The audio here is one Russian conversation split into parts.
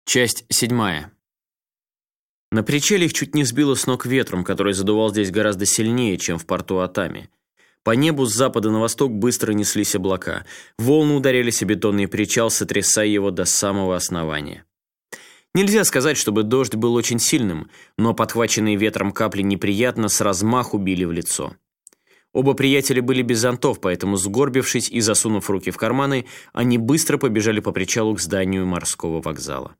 Часть 7. На причале их чуть не сбило с ног ветром, который задувал здесь гораздо сильнее, чем в порту Атами. По небу с запада на восток быстро неслись облака. Волны ударялись о бетонный причал, сотрясая его до самого основания. Нельзя сказать, чтобы дождь был очень сильным, но подхваченные ветром капли неприятно с размаху били в лицо. Оба приятеля были без зонтов, поэтому, сгорбившись и засунув руки в карманы, они быстро побежали по причалу к зданию морского вокзала.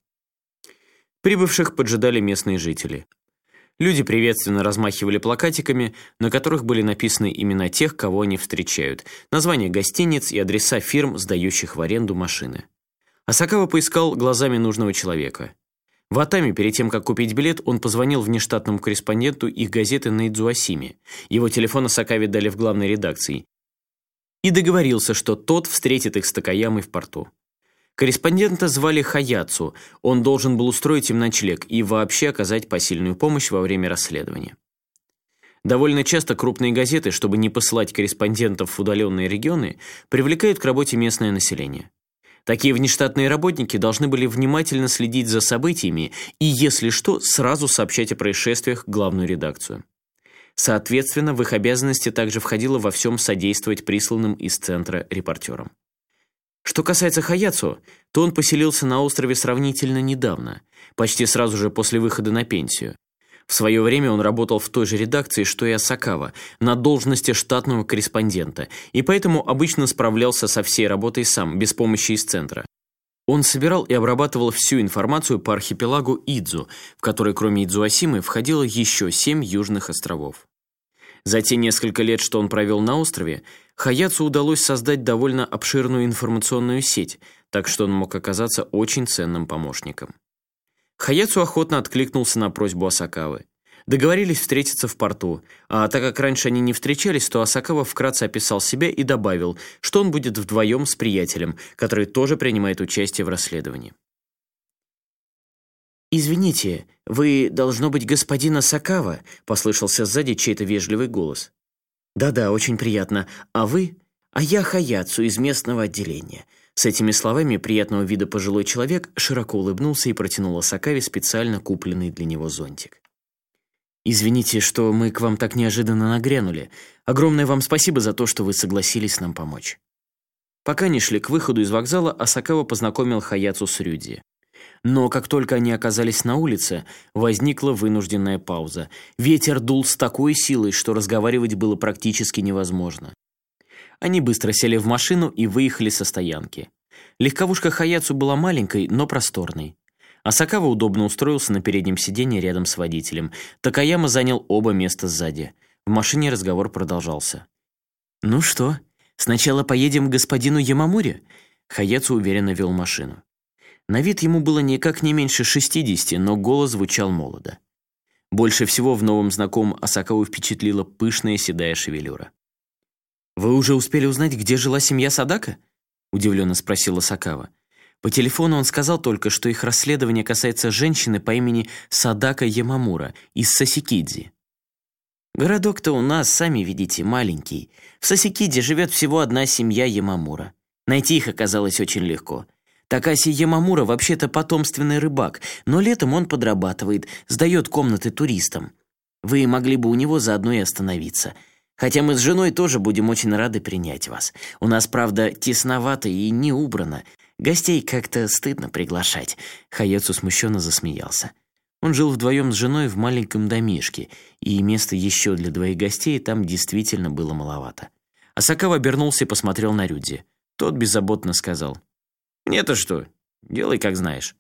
Прибывших поджидали местные жители. Люди приветственно размахивали плакатиками, на которых были написаны имена тех, кого они встречают, названия гостиниц и адреса фирм, сдающих в аренду машины. Асакава поискал глазами нужного человека. В Атами, перед тем, как купить билет, он позвонил внештатному корреспонденту их газеты на Идзуасиме. Его телефон Асакаве дали в главной редакции. И договорился, что тот встретит их с Такаямой в порту. Корреспондента звали Хаяцу, он должен был устроить им ночлег и вообще оказать посильную помощь во время расследования. Довольно часто крупные газеты, чтобы не посылать корреспондентов в удаленные регионы, привлекают к работе местное население. Такие внештатные работники должны были внимательно следить за событиями и, если что, сразу сообщать о происшествиях в главную редакцию. Соответственно, в их обязанности также входило во всем содействовать присланным из центра репортерам. Что касается Хаяцу, то он поселился на острове сравнительно недавно, почти сразу же после выхода на пенсию. В свое время он работал в той же редакции, что и Асакава, на должности штатного корреспондента, и поэтому обычно справлялся со всей работой сам, без помощи из центра. Он собирал и обрабатывал всю информацию по архипелагу Идзу, в который кроме Идзуасимы входило еще 7 южных островов. За те несколько лет, что он провел на острове, Хаяцу удалось создать довольно обширную информационную сеть, так что он мог оказаться очень ценным помощником. Хаяцу охотно откликнулся на просьбу Асакавы. Договорились встретиться в порту, а так как раньше они не встречались, то Асакава вкратце описал себя и добавил, что он будет вдвоем с приятелем, который тоже принимает участие в расследовании. «Извините, вы, должно быть, господин Асакава?» – послышался сзади чей-то вежливый голос. «Да-да, очень приятно. А вы?» «А я Хаяцу из местного отделения». С этими словами приятного вида пожилой человек широко улыбнулся и протянул Асакаве специально купленный для него зонтик. «Извините, что мы к вам так неожиданно нагрянули. Огромное вам спасибо за то, что вы согласились нам помочь». Пока они шли к выходу из вокзала, Асакава познакомил Хаяцу с Рюдзи. Но как только они оказались на улице, возникла вынужденная пауза. Ветер дул с такой силой, что разговаривать было практически невозможно. Они быстро сели в машину и выехали со стоянки. Легковушка Хаяцу была маленькой, но просторной. Асакава удобно устроился на переднем сиденье рядом с водителем. Такаяма занял оба места сзади. В машине разговор продолжался. «Ну что, сначала поедем к господину Ямамуре?» Хаяцу уверенно вел машину. На вид ему было никак не меньше 60, но голос звучал молодо. Больше всего в новом знакомом Асакаву впечатлила пышная седая шевелюра. «Вы уже успели узнать, где жила семья Садака?» – удивленно спросил Асакава. По телефону он сказал только, что их расследование касается женщины по имени Садака Ямамура из Сасикидзи. «Городок-то у нас, сами видите, маленький. В Сасикидзи живет всего одна семья Ямамура. Найти их оказалось очень легко. Такаси Ямамура вообще-то потомственный рыбак, но летом он подрабатывает, сдает комнаты туристам. Вы могли бы у него заодно и остановиться. Хотя мы с женой тоже будем очень рады принять вас. У нас, правда, тесновато и не убрано. Гостей как-то стыдно приглашать». Хаяцу смущенно засмеялся. Он жил вдвоем с женой в маленьком домишке, и места еще для 2 гостей там действительно было маловато. Асакава обернулся и посмотрел на Рюдзи. Тот беззаботно сказал: «Мне-то что? Делай, как знаешь».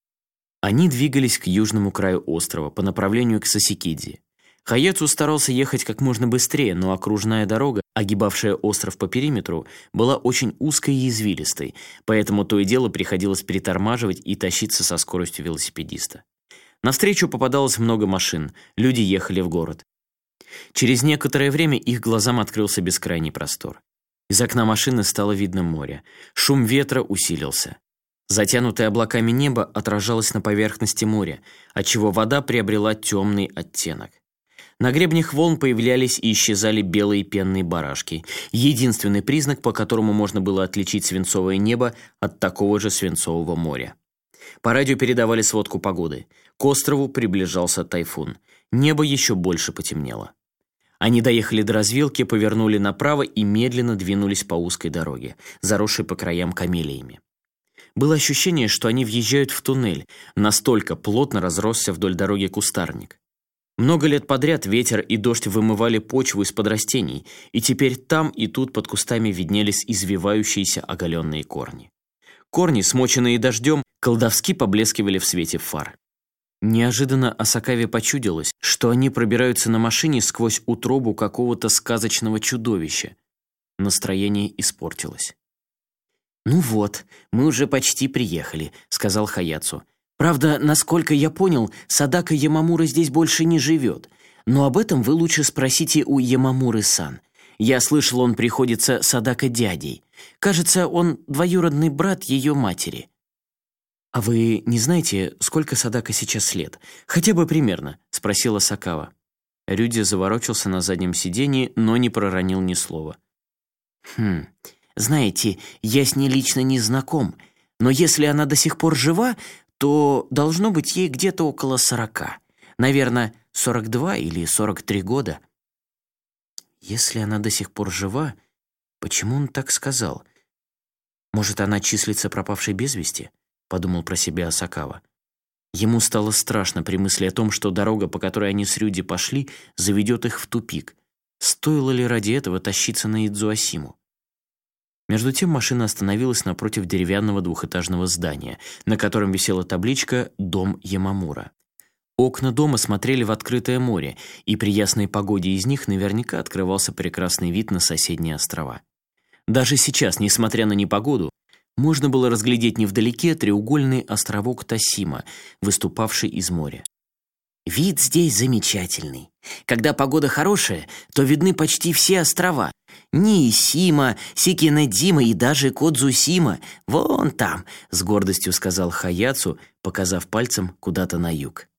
Они двигались к южному краю острова, по направлению к Сасикидзи. Хаяцу старался ехать как можно быстрее, но окружная дорога, огибавшая остров по периметру, была очень узкой и извилистой, поэтому то и дело приходилось притормаживать и тащиться со скоростью велосипедиста. Навстречу попадалось много машин, люди ехали в город. Через некоторое время их глазам открылся бескрайний простор. Из окна машины стало видно море. Шум ветра усилился. Затянутое облаками небо отражалось на поверхности моря, отчего вода приобрела темный оттенок. На гребнях волн появлялись и исчезали белые пенные барашки. Единственный признак, по которому можно было отличить свинцовое небо от такого же свинцового моря. По радио передавали сводку погоды. К острову приближался тайфун. Небо еще больше потемнело. Они доехали до развилки, повернули направо и медленно двинулись по узкой дороге, заросшей по краям камелиями. Было ощущение, что они въезжают в туннель, настолько плотно разросся вдоль дороги кустарник. Много лет подряд ветер и дождь вымывали почву из-под растений, и теперь там и тут под кустами виднелись извивающиеся оголенные корни. Корни, смоченные дождем, колдовски поблескивали в свете фар. Неожиданно Асакаве почудилось, что они пробираются на машине сквозь утробу какого-то сказочного чудовища. Настроение испортилось. «Ну вот, мы уже почти приехали», — сказал Хаяцу. «Правда, насколько я понял, Садака Ямамура здесь больше не живет. Но об этом вы лучше спросите у Ямамуры-сан. Я слышал, он приходится Садака дядей. Кажется, он двоюродный брат ее матери». «А вы не знаете, сколько Садака сейчас лет? Хотя бы примерно?» — спросила Сакава. Рюди заворочился на заднем сиденье, но не проронил ни слова. Знаете, я с ней лично не знаком, но если она до сих пор жива, то должно быть ей где-то около 40. Наверное, 42 или 43 года». «Если она до сих пор жива, почему он так сказал? Может, она числится пропавшей без вести?» — подумал про себя Асакава. Ему стало страшно при мысли о том, что дорога, по которой они с Рюди пошли, заведет их в тупик. Стоило ли ради этого тащиться на Идзуасиму? Между тем машина остановилась напротив деревянного двухэтажного здания, на котором висела табличка «Дом Ямамура». Окна дома смотрели в открытое море, и при ясной погоде из них наверняка открывался прекрасный вид на соседние острова. Даже сейчас, несмотря на непогоду, можно было разглядеть невдалеке треугольный островок Тосима, выступавший из моря. «Вид здесь замечательный. Когда погода хорошая, то видны почти все острова. Ниисима, Сикинэдзима и даже Кодзусима. Вон там», — с гордостью сказал Хаяцу, показав пальцем куда-то на юг.